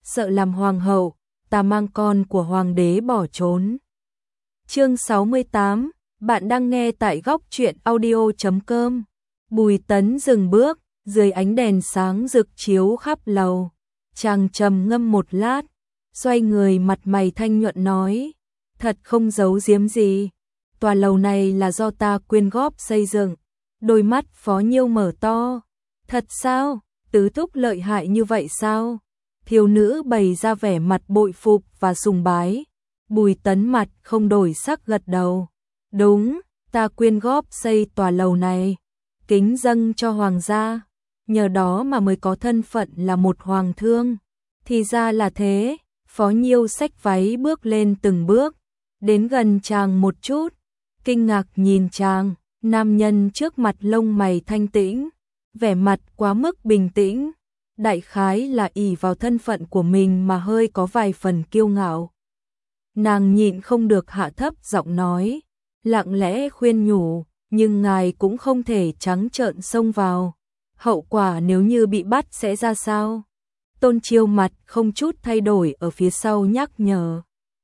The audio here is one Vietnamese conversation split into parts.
sợ làm hoàng hậu, ta mang con của hoàng đế bỏ trốn. Chương 68, bạn đang nghe tại góc truyện audio.com. Bùi Tấn dừng bước, dưới ánh đèn sáng rực chiếu khắp lầu. Chàng trầm ngâm một lát, xoay người mặt mày thanh nhuận nói, thật không giấu giếm gì. Tòa lầu này là do ta quyên góp xây dựng. Đôi mắt Phó Nhiêu mở to. Thật sao? Tứ thúc lợi hại như vậy sao? Thiếu nữ bày ra vẻ mặt bội phục và sùng bái. Bùi Tấn mặt không đổi sắc gật đầu. Đúng, ta quyên góp xây tòa lầu này, kính dâng cho hoàng gia, nhờ đó mà mới có thân phận là một hoàng thương. Thì ra là thế. Phó Nhiêu xách váy bước lên từng bước, đến gần chàng một chút, kinh ngạc nhìn chàng. Nam nhân trước mặt lông mày thanh tĩnh, vẻ mặt quá mức bình tĩnh, đại khái là ỷ vào thân phận của mình mà hơi có vài phần kiêu ngạo. Nàng nhịn không được hạ thấp giọng nói, lặng lẽ khuyên nhủ, nhưng ngài cũng không thể trắng trợn xông vào, hậu quả nếu như bị bắt sẽ ra sao? Tôn Chiêu mặt không chút thay đổi ở phía sau nhắc nhở.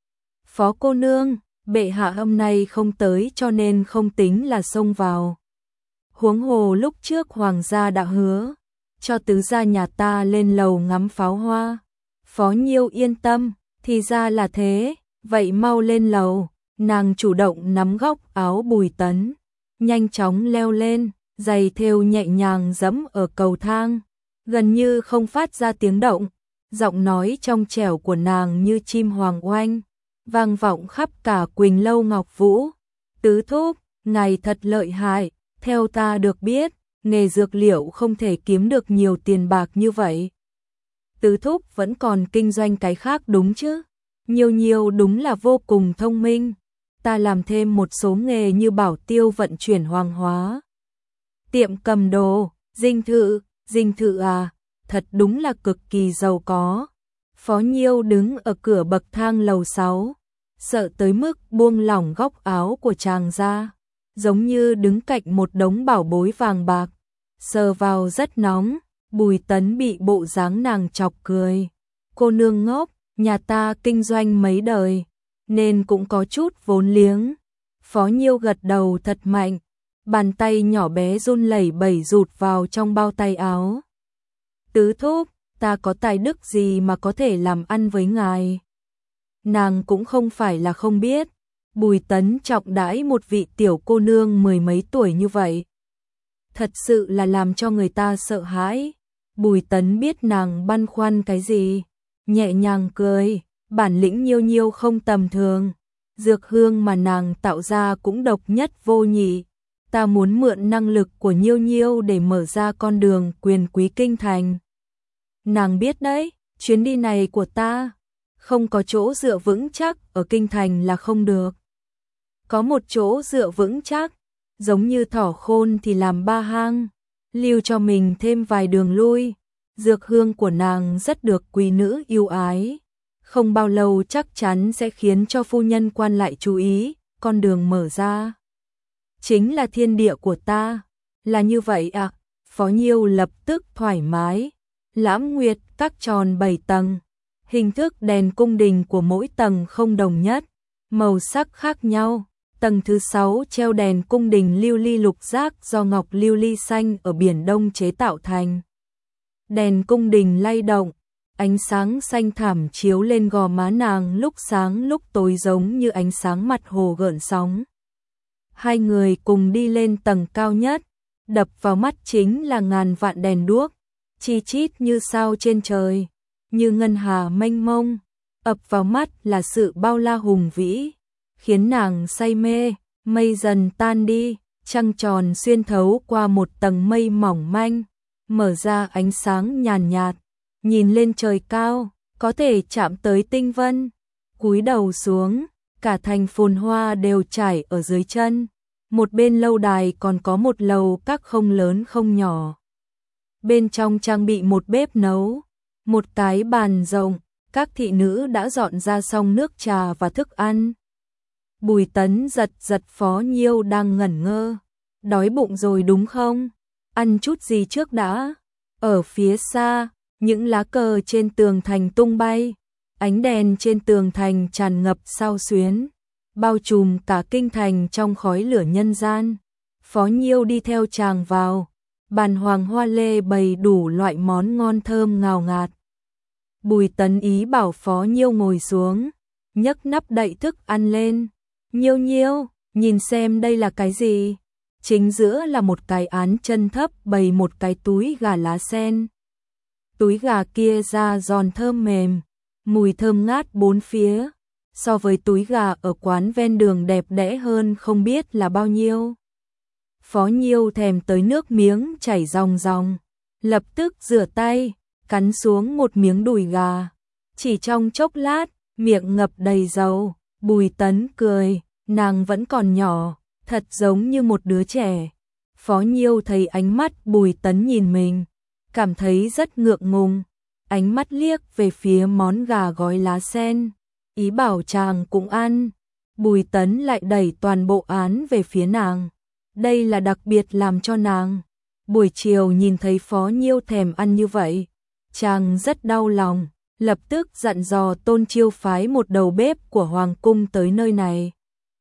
Phó cô nương, bệ hạ hôm nay không tới cho nên không tính là xông vào. Huống hồ lúc trước hoàng gia đã hứa cho tứ gia nhà ta lên lầu ngắm pháo hoa. Phó Nhiêu yên tâm, thì ra là thế, vậy mau lên lầu. Nàng chủ động nắm góc áo Bùi Tấn, nhanh chóng leo lên, giày thêu nhẹ nhàng giẫm ở cầu thang, gần như không phát ra tiếng động. Giọng nói trong trẻo của nàng như chim hoàng oanh, vang vọng khắp cả Quỳnh Lâu Ngọc Vũ. Tứ thúc, ngài thật lợi hại, theo ta được biết, nghề dược liệu không thể kiếm được nhiều tiền bạc như vậy. Tứ thúc vẫn còn kinh doanh cái khác đúng chứ? Nhiêu Nhiêu đúng là vô cùng thông minh. Ta làm thêm một số nghề như bảo tiêu vận chuyển hoàng hóa, tiệm cầm đồ, dinh thự à, thật đúng là cực kỳ giàu có. Phó Nhiêu đứng ở cửa bậc thang lầu 6, sợ tới mức buông lỏng góc áo của chàng ra, giống như đứng cạnh một đống bảo bối vàng bạc, sờ vào rất nóng. Bùi Tấn bị bộ dáng nàng chọc cười. Cô nương ngốc, nhà ta kinh doanh mấy đời, nên cũng có chút vốn liếng. Phó Nhiêu gật đầu thật mạnh, bàn tay nhỏ bé run lẩy bẩy rụt vào trong bao tay áo. Tứ thúc, ta có tài đức gì mà có thể làm ăn với ngài? Nàng cũng không phải là không biết, Bùi Tấn trọng đãi một vị tiểu cô nương mười mấy tuổi như vậy, thật sự là làm cho người ta sợ hãi. Bùi Tấn biết nàng băn khoăn cái gì, nhẹ nhàng cười, bản lĩnh Nhiêu Nhiêu không tầm thường, dược hương mà nàng tạo ra cũng độc nhất vô nhị. Ta muốn mượn năng lực của Nhiêu Nhiêu để mở ra con đường quyền quý kinh thành. Nàng biết đấy, chuyến đi này của ta không có chỗ dựa vững chắc ở kinh thành là không được. Có một chỗ dựa vững chắc, giống như thỏ khôn thì làm ba hang, lưu cho mình thêm vài đường lui. Dược hương của nàng rất được quý nữ yêu ái, không bao lâu chắc chắn sẽ khiến cho phu nhân quan lại chú ý. Con đường mở ra chính là thiên địa của ta. Là như vậy à? Phó Nhiêu lập tức thoải mái. Lãm Nguyệt các tròn 7 tầng, hình thức đèn cung đình của mỗi tầng không đồng nhất, màu sắc khác nhau. Tầng thứ 6 treo đèn cung đình lưu ly lục giác do ngọc lưu ly xanh ở Biển Đông chế tạo thành. Đèn cung đình lay động, ánh sáng xanh thẳm chiếu lên gò má nàng lúc sáng lúc tối giống như ánh sáng mặt hồ gợn sóng. Hai người cùng đi lên tầng cao nhất, đập vào mắt chính là ngàn vạn đèn đuốc, chi chít như sao trên trời, như ngân hà mênh mông. Ập vào mắt là sự bao la hùng vĩ, khiến nàng say mê. Mây dần tan đi, trăng tròn xuyên thấu qua một tầng mây mỏng manh, mở ra ánh sáng nhàn nhạt, nhìn lên trời cao, có thể chạm tới tinh vân. Cúi đầu xuống, cả thành phồn hoa đều trải ở dưới chân. Một bên lâu đài còn có một lầu các không lớn không nhỏ. Bên trong trang bị một bếp nấu, một cái bàn rộng, các thị nữ đã dọn ra xong nước trà và thức ăn. Bùi Tấn giật giật Phó Nhiêu đang ngẩn ngơ. Đói bụng rồi đúng không? Ăn chút gì trước đã? Ở phía xa, những lá cờ trên tường thành tung bay, ánh đèn trên tường thành tràn ngập sao xuyến, bao trùm cả kinh thành trong khói lửa nhân gian. Phó Nhiêu đi theo chàng vào, bàn hoàng hoa lê bày đủ loại món ngon thơm ngào ngạt. Bùi Tấn ý bảo Phó Nhiêu ngồi xuống, nhấc nắp đậy thức ăn lên. Nhiêu Nhiêu, nhìn xem đây là cái gì? Chính giữa là một cái án chân thấp bày một cái túi gà lá sen. Túi gà kia da giòn thơm mềm, mùi thơm ngát bốn phía, so với túi gà ở quán ven đường đẹp đẽ hơn không biết là bao nhiêu. Phó Nhiêu thèm tới nước miếng chảy ròng ròng, lập tức rửa tay, cắn xuống một miếng đùi gà. Chỉ trong chốc lát, miệng ngập đầy dầu. Bùi Tấn cười, nàng vẫn còn nhỏ, thật giống như một đứa trẻ. Phó Nhiêu thấy ánh mắt Bùi Tấn nhìn mình, cảm thấy rất ngượng ngùng, ánh mắt liếc về phía món gà gói lá sen, ý bảo chàng cũng ăn. Bùi Tấn lại đẩy toàn bộ án về phía nàng, đây là đặc biệt làm cho nàng. Buổi chiều nhìn thấy Phó Nhiêu thèm ăn như vậy, chàng rất đau lòng, lập tức dặn dò Tôn Chiêu phái một đầu bếp của Hoàng cung tới nơi này,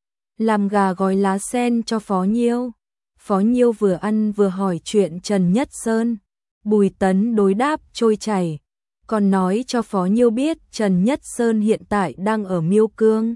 làm gà gói lá sen cho Phó Nhiêu. Phó Nhiêu vừa ăn vừa hỏi chuyện Trần Nhất Sơn. Bùi Tấn đối đáp trôi chảy, còn nói cho Phó Nhiêu biết Trần Nhất Sơn hiện tại đang ở Miêu Cương.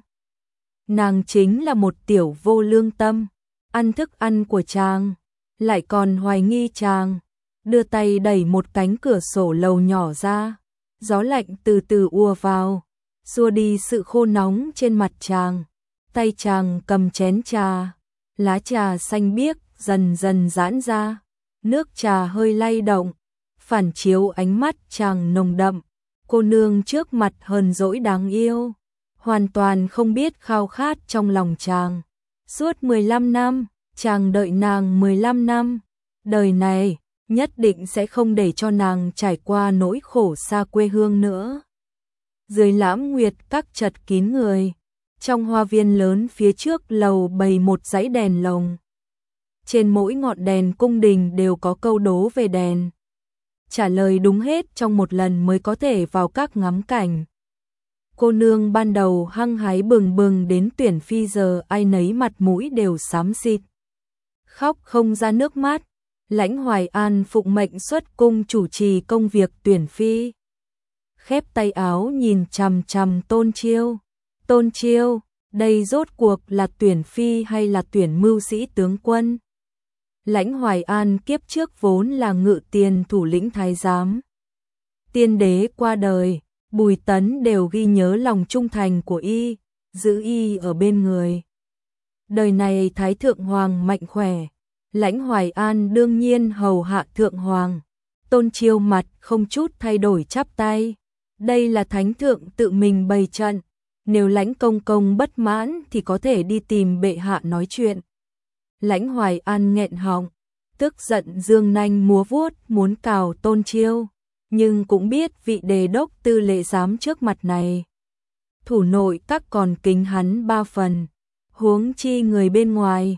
Nàng chính là một tiểu vô lương tâm, ăn thức ăn của chàng, lại còn hoài nghi chàng. Đưa tay đẩy một cánh cửa sổ lầu nhỏ ra, gió lạnh từ từ ùa vào, xua đi sự khô nóng trên mặt chàng. Tay chàng cầm chén trà, lá trà xanh biếc dần dần giãn ra, nước trà hơi lay động, phản chiếu ánh mắt chàng nồng đậm. Cô nương trước mặt hờn dỗi đáng yêu, hoàn toàn không biết khao khát trong lòng chàng. Suốt 15 năm, chàng đợi nàng 15 năm, đời này nhất định sẽ không để cho nàng trải qua nỗi khổ xa quê hương nữa. Dưới Lãm Nguyệt các chật kín người, trong hoa viên lớn phía trước lầu bày một dãy đèn lồng. Trên mỗi ngọn đèn cung đình đều có câu đố về đèn, trả lời đúng hết trong một lần mới có thể vào các ngắm cảnh. Cô nương ban đầu hăng hái bừng bừng đến tuyển phi giờ ai nấy mặt mũi đều xám xịt, khóc không ra nước mắt. Lãnh Hoài An phụng mệnh xuất cung chủ trì công việc tuyển phi, khép tay áo nhìn chằm chằm Tôn Chiêu. Tôn Chiêu, đây rốt cuộc là tuyển phi hay là tuyển mưu sĩ tướng quân? Lãnh Hoài An kiếp trước vốn là ngự tiền thủ lĩnh thái giám. Tiên đế qua đời, Bùi Tấn đều ghi nhớ lòng trung thành của y, giữ y ở bên người. Đời này Thái Thượng Hoàng mạnh khỏe, Lãnh Hoài An đương nhiên hầu hạ Thượng Hoàng. Tôn Chiêu mặt không chút thay đổi chắp tay. Đây là Thánh Thượng tự mình bày trận, nếu Lãnh công công bất mãn thì có thể đi tìm bệ hạ nói chuyện. Lãnh Hoài An nghẹn họng, tức giận dương nanh múa vuốt muốn cào Tôn Chiêu, nhưng cũng biết vị đề đốc tư lệ giám trước mặt này, thủ nội các còn kính hắn 3 phần, huống chi người bên ngoài.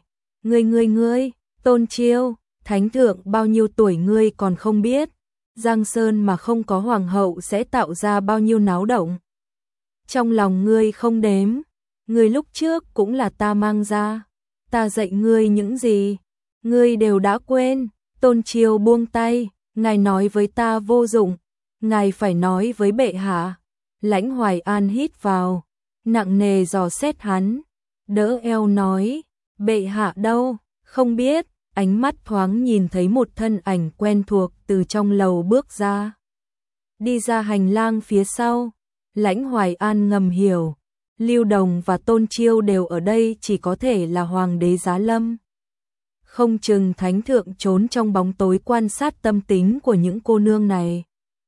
Ngươi, Tôn Chiêu, Thánh Thượng bao nhiêu tuổi ngươi còn không biết, Giang Sơn mà không có hoàng hậu sẽ tạo ra bao nhiêu náo động. Trong lòng ngươi không đếm, ngươi lúc trước cũng là ta mang ra, ta dạy ngươi những gì, ngươi đều đã quên. Tôn Chiêu buông tay, ngài nói với ta vô dụng, ngài phải nói với bệ hạ. Lãnh Hoài An hít vào, nặng nề dò xét hắn, đỡ eo nói, bệ hạ đâu, không biết. Ánh mắt thoáng nhìn thấy một thân ảnh quen thuộc từ trong lầu bước ra, đi ra hành lang phía sau. Lãnh Hoài An ngầm hiểu, Lưu Đồng và Tôn Chiêu đều ở đây, chỉ có thể là hoàng đế giá lâm. Không chừng Thánh Thượng trốn trong bóng tối quan sát tâm tính của những cô nương này,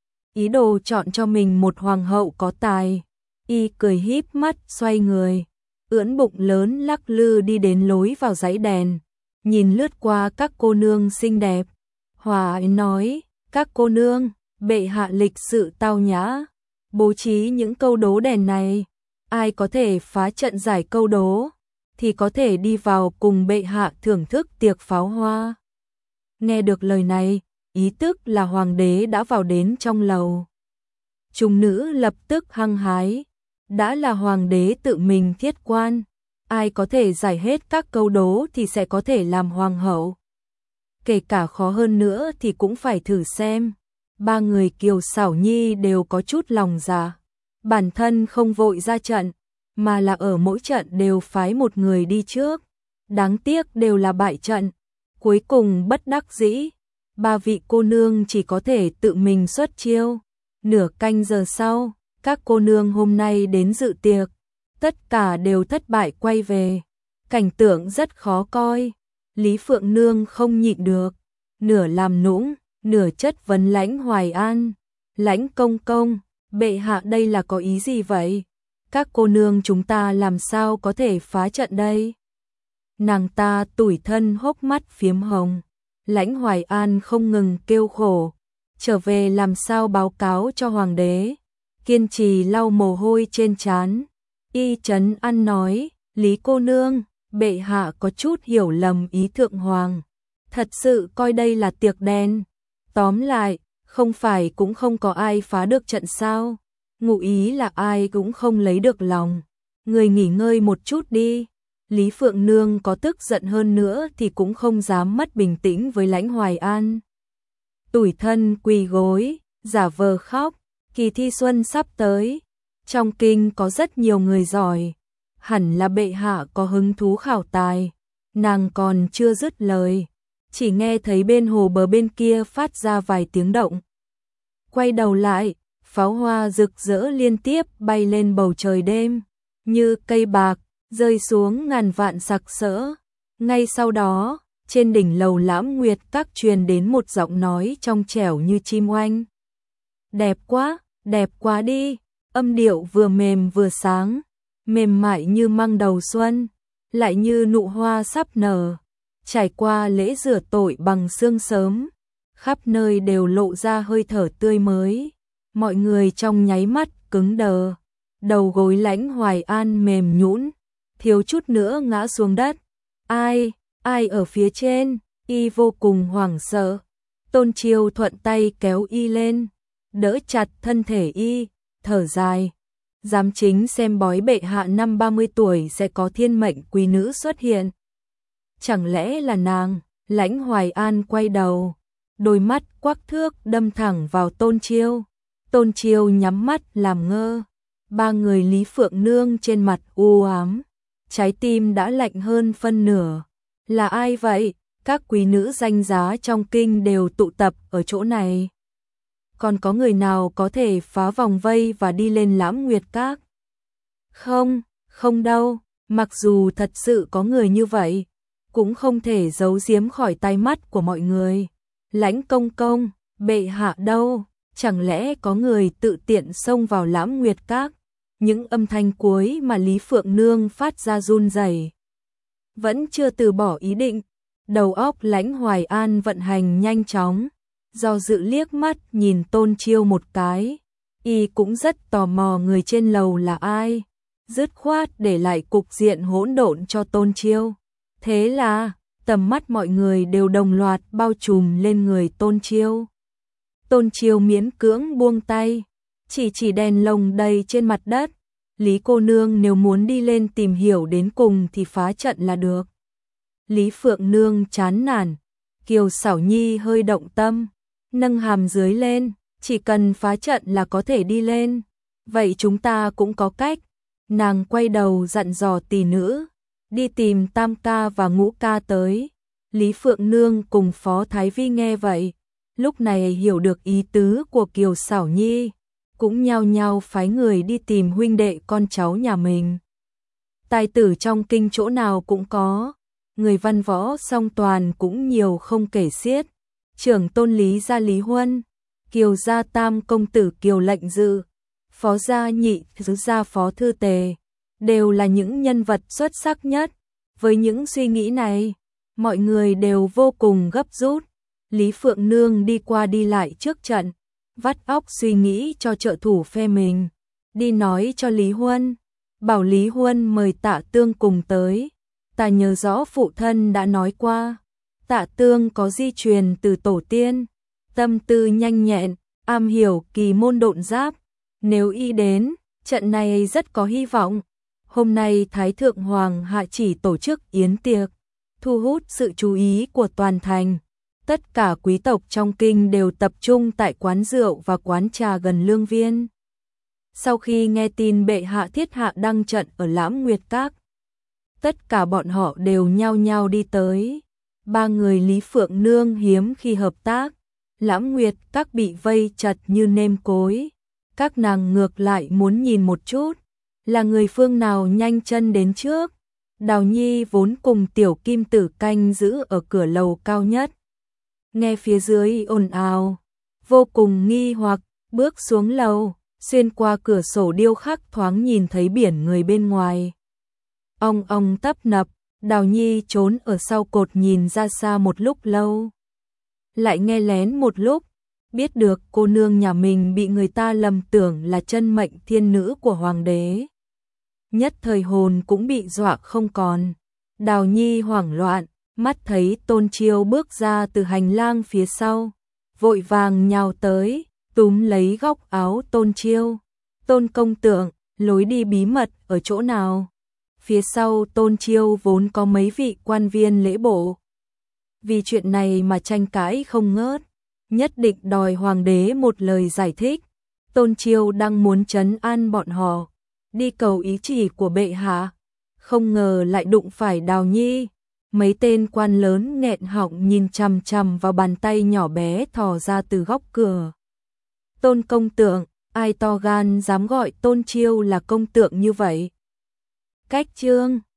ý đồ chọn cho mình một hoàng hậu có tài. Y cười híp mắt xoay người, ưỡn bụng lớn lắc lư đi đến lối vào dãy đèn, nhìn lướt qua các cô nương xinh đẹp, hòa ái nói, các cô nương, bệ hạ lịch sự tao nhã, bố trí những câu đố đèn này, ai có thể phá trận giải câu đố thì có thể đi vào cùng bệ hạ thưởng thức tiệc pháo hoa. Nghe được lời này, ý tức là hoàng đế đã vào đến trong lầu. Chúng nữ lập tức hăng hái, đã là hoàng đế tự mình thiết quan, ai có thể giải hết các câu đố thì sẽ có thể làm hoàng hậu. Kể cả khó hơn nữa thì cũng phải thử xem. Ba người Kiều Xảo Nhi đều có chút lòng dạ, bản thân không vội ra trận, mà là ở mỗi trận đều phái một người đi trước. Đáng tiếc đều là bại trận, cuối cùng bất đắc dĩ, ba vị cô nương chỉ có thể tự mình xuất chiêu. Nửa canh giờ sau, các cô nương hôm nay đến dự tiệc, tất cả đều thất bại quay về. Cảnh tượng rất khó coi, Lý Phượng Nương không nhịn được, nửa làm nũng, nửa chất vấn Lãnh Hoài An. Lãnh công công, bệ hạ đây là có ý gì vậy? Các cô nương chúng ta làm sao có thể phá trận đây? Nàng ta tủi thân hốc mắt phiếm hồng. Lãnh Hoài An không ngừng kêu khổ, trở về làm sao báo cáo cho hoàng đế. Kiên trì lau mồ hôi trên trán, y trấn an nói, Lý cô nương, bệ hạ có chút hiểu lầm ý thượng hoàng, thật sự coi đây là tiệc đen. Tóm lại, không phải cũng không có ai phá được trận sao? Ngụ ý là ai cũng không lấy được lòng. Người nghỉ ngơi một chút đi. Lý Phượng Nương có tức giận hơn nữa thì cũng không dám mất bình tĩnh với Lãnh Hoài An. Tủi thân quỳ gối, giả vờ khóc, kỳ thi xuân sắp tới. Trong kinh có rất nhiều người giỏi, hẳn là bệ hạ có hứng thú khảo tài. Nàng còn chưa dứt lời, chỉ nghe thấy bên hồ bờ bên kia phát ra vài tiếng động. Quay đầu lại, pháo hoa rực rỡ liên tiếp bay lên bầu trời đêm, như cây bạc, rơi xuống ngàn vạn sặc sỡ. Ngay sau đó, trên đỉnh lầu Lãm Nguyệt Các truyền đến một giọng nói trong trẻo như chim oanh. Đẹp quá đi, âm điệu vừa mềm vừa sáng, mềm mại như măng đầu xuân, lại như nụ hoa sắp nở. Trải qua lễ rửa tội bằng sương sớm, khắp nơi đều lộ ra hơi thở tươi mới. Mọi người trong nháy mắt cứng đờ, đầu gối Lãnh Hoài An mềm nhũn, thiếu chút nữa ngã xuống đất. Ai ở phía trên? Y vô cùng hoảng sợ. Tôn Chiêu thuận tay kéo y lên, đỡ chặt thân thể y, thở dài. Giám chính xem bói bệ hạ năm 30 tuổi sẽ có thiên mệnh quý nữ xuất hiện. Chẳng lẽ là nàng? Lãnh Hoài An quay đầu, đôi mắt quắc thước đâm thẳng vào Tôn Chiêu. Tôn Chiêu nhắm mắt làm ngơ. Ba người Lý Phượng Nương trên mặt u ám, trái tim đã lạnh hơn phân nửa. Là ai vậy? Các quý nữ danh giá trong kinh đều tụ tập ở chỗ này. Còn có người nào có thể phá vòng vây và đi lên Lãm Nguyệt Các? Không đâu, mặc dù thật sự có người như vậy, cũng không thể giấu giếm khỏi tai mắt của mọi người. Lãnh công công, bệ hạ đâu? Chẳng lẽ có người tự tiện xông vào Lãm Nguyệt Các? Những âm thanh cuối mà Lý Phượng Nương phát ra run rẩy. Vẫn chưa từ bỏ ý định, đầu óc Lãnh Hoài An vận hành nhanh chóng, do dự liếc mắt nhìn Tôn Chiêu một cái. Y cũng rất tò mò người trên lầu là ai, dứt khoát để lại cục diện hỗn độn cho Tôn Chiêu. Thế là, tầm mắt mọi người đều đồng loạt bao trùm lên người Tôn Chiêu. Tôn Chiêu miễn cưỡng buông tay, chỉ đèn lồng đầy trên mặt đất. Lý cô nương nếu muốn đi lên tìm hiểu đến cùng thì phá trận là được. Lý Phượng Nương chán nản, Kiều Xảo Nhi hơi động tâm, nâng hàm dưới lên, chỉ cần phá trận là có thể đi lên. Vậy chúng ta cũng có cách. Nàng quay đầu dặn dò tỷ nữ, đi tìm Tam ca và Ngũ ca tới. Lý Phượng Nương cùng Phó Thái Vi nghe vậy, lúc này hiểu được ý tứ của Kiều Xảo Nhi, cũng nhao nhao phái người đi tìm huynh đệ con cháu nhà mình. Tài tử trong kinh chỗ nào cũng có, người văn võ song toàn cũng nhiều không kể xiết. Trưởng tôn Lý gia Lý Huân, Kiều gia tam công tử Kiều Lệnh Dự, Phó gia nhị thứ gia Phó Thư Tề, đều là những nhân vật xuất sắc nhất. Với những suy nghĩ này, mọi người đều vô cùng gấp rút. Lý Phượng Nương đi qua đi lại trước trận, vắt óc suy nghĩ cho trợ thủ phe mình, đi nói cho Lý Huân, bảo Lý Huân mời Tạ Tương cùng tới. Ta nhớ rõ phụ thân đã nói qua, Tạ Tương có di truyền từ tổ tiên, tâm tư nhanh nhẹn, am hiểu kỳ môn độn giáp. Nếu y đến, trận này rất có hy vọng. Hôm nay Thái Thượng Hoàng hạ chỉ tổ chức yến tiệc, thu hút sự chú ý của toàn thành. Tất cả quý tộc trong kinh đều tập trung tại quán rượu và quán trà gần Lương Viên. Sau khi nghe tin bệ hạ thiết hạ đăng trận ở Lãm Nguyệt Các, tất cả bọn họ đều nhao nhao đi tới. Ba người Lý Phượng Nương hiếm khi hợp tác, Lãm Nguyệt Các bị vây chặt như nêm cối. Các nàng ngược lại muốn nhìn một chút, là người phương nào nhanh chân đến trước. Đào Nhi vốn cùng Tiểu Kim Tử canh giữ ở cửa lầu cao nhất. Nghe phía dưới ồn ào, vô cùng nghi hoặc, bước xuống lầu, xuyên qua cửa sổ điêu khắc thoáng nhìn thấy biển người bên ngoài. Ong ong tấp nập, Đào Nhi trốn ở sau cột nhìn ra xa một lúc lâu. Lại nghe lén một lúc, biết được cô nương nhà mình bị người ta lầm tưởng là chân mệnh thiên nữ của hoàng đế. Nhất thời hồn cũng bị dọa không còn. Đào Nhi hoảng loạn, mắt thấy Tôn Chiêu bước ra từ hành lang phía sau, vội vàng nhào tới, túm lấy góc áo Tôn Chiêu. Tôn công tượng, lối đi bí mật ở chỗ nào? Phía sau Tôn Chiêu vốn có mấy vị quan viên lễ bộ. Vì chuyện này mà tranh cãi không ngớt, nhất định đòi hoàng đế một lời giải thích. Tôn Chiêu đang muốn trấn an bọn họ, đi cầu ý chỉ của bệ hạ, không ngờ lại đụng phải Đào Nhi. Mấy tên quan lớn nghẹn họng nhìn chằm chằm vào bàn tay nhỏ bé thò ra từ góc cửa. Tôn công tượng, ai to gan dám gọi Tôn Chiêu là công tượng như vậy? Cách chương